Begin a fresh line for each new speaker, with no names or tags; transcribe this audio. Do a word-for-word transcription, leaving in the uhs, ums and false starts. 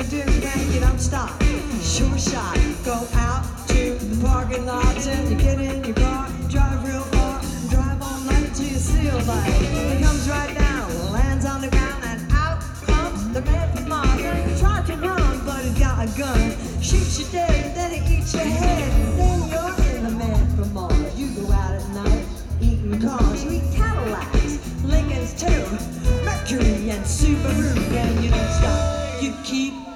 gonna do when you don't stop? Sure shot. Go out to the parking lots and you get in your car, drive real far, drive all night till you see a light. He comes right down, lands on the ground, and out comes the man from Mars. And he tried to run, but he's got a gun. Shoots you dead, then he eats your head. Then you're in the man from Mars. You go out at night, eating cars. You eat Cadillacs, Lincolns too, Mercury and Subaru, and you don't stop. You keep